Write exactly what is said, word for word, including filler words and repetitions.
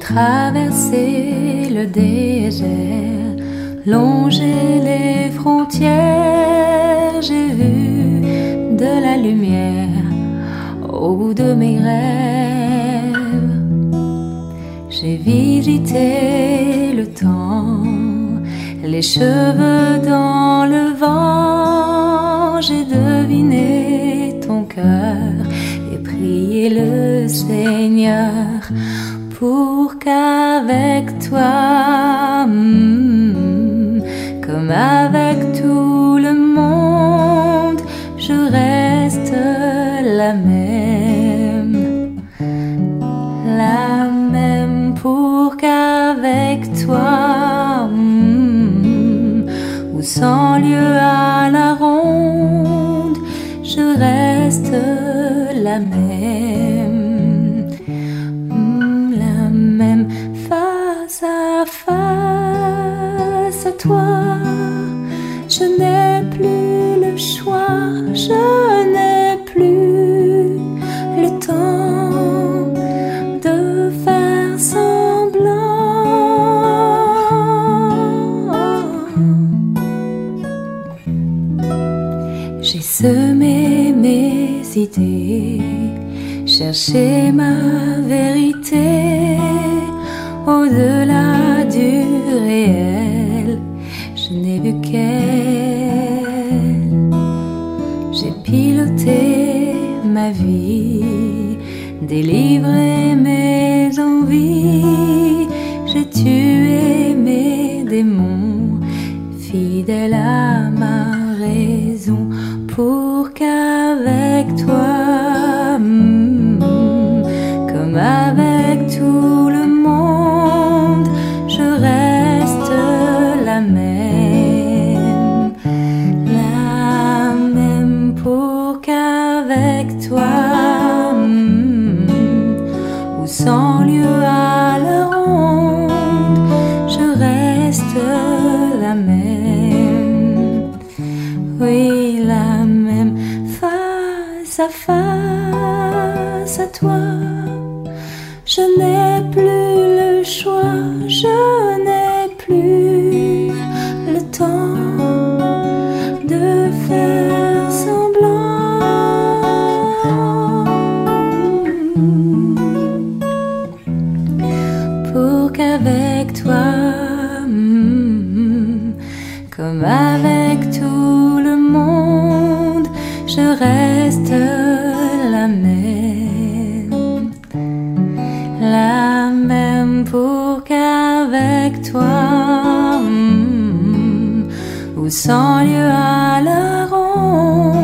traversé le désert, longé les frontières, j'ai vu de la lumière au bout de mes rêves. J'ai visité le temps, les cheveux dans le vent, j'ai deviné ton cœur et prié le Seigneur pour qu'avec toi, mm, comme avec tout le monde, je reste la même, la même, pour qu'avec toi, mm, ou sans lieu à la ronde, je reste la même, mm, la même, face à face à toi. Je n'ai plus le choix, je n'ai plus le temps de faire semblant. J'ai semé mes idées, cherché ma vérité au-delà du réel. Je n'ai vu qu'elle. J'ai piloté ma vie, délivré mes envies. J'ai tué mes démons, fidèle à ma raison, pour qu'avec toi, mm, comme avec tout le monde, je reste la même, la même, pour qu'avec toi, mm, ou sans lieu à la ronde, je reste la même, oui, la même, face à face à toi. Je n'ai plus le choix, je n'ai plus le temps de faire semblant, pour qu'avec toi, mm, comme avec tout le monde, je reste la même, la même, pour qu'avec toi, mm, ou sans lieu à la ronde,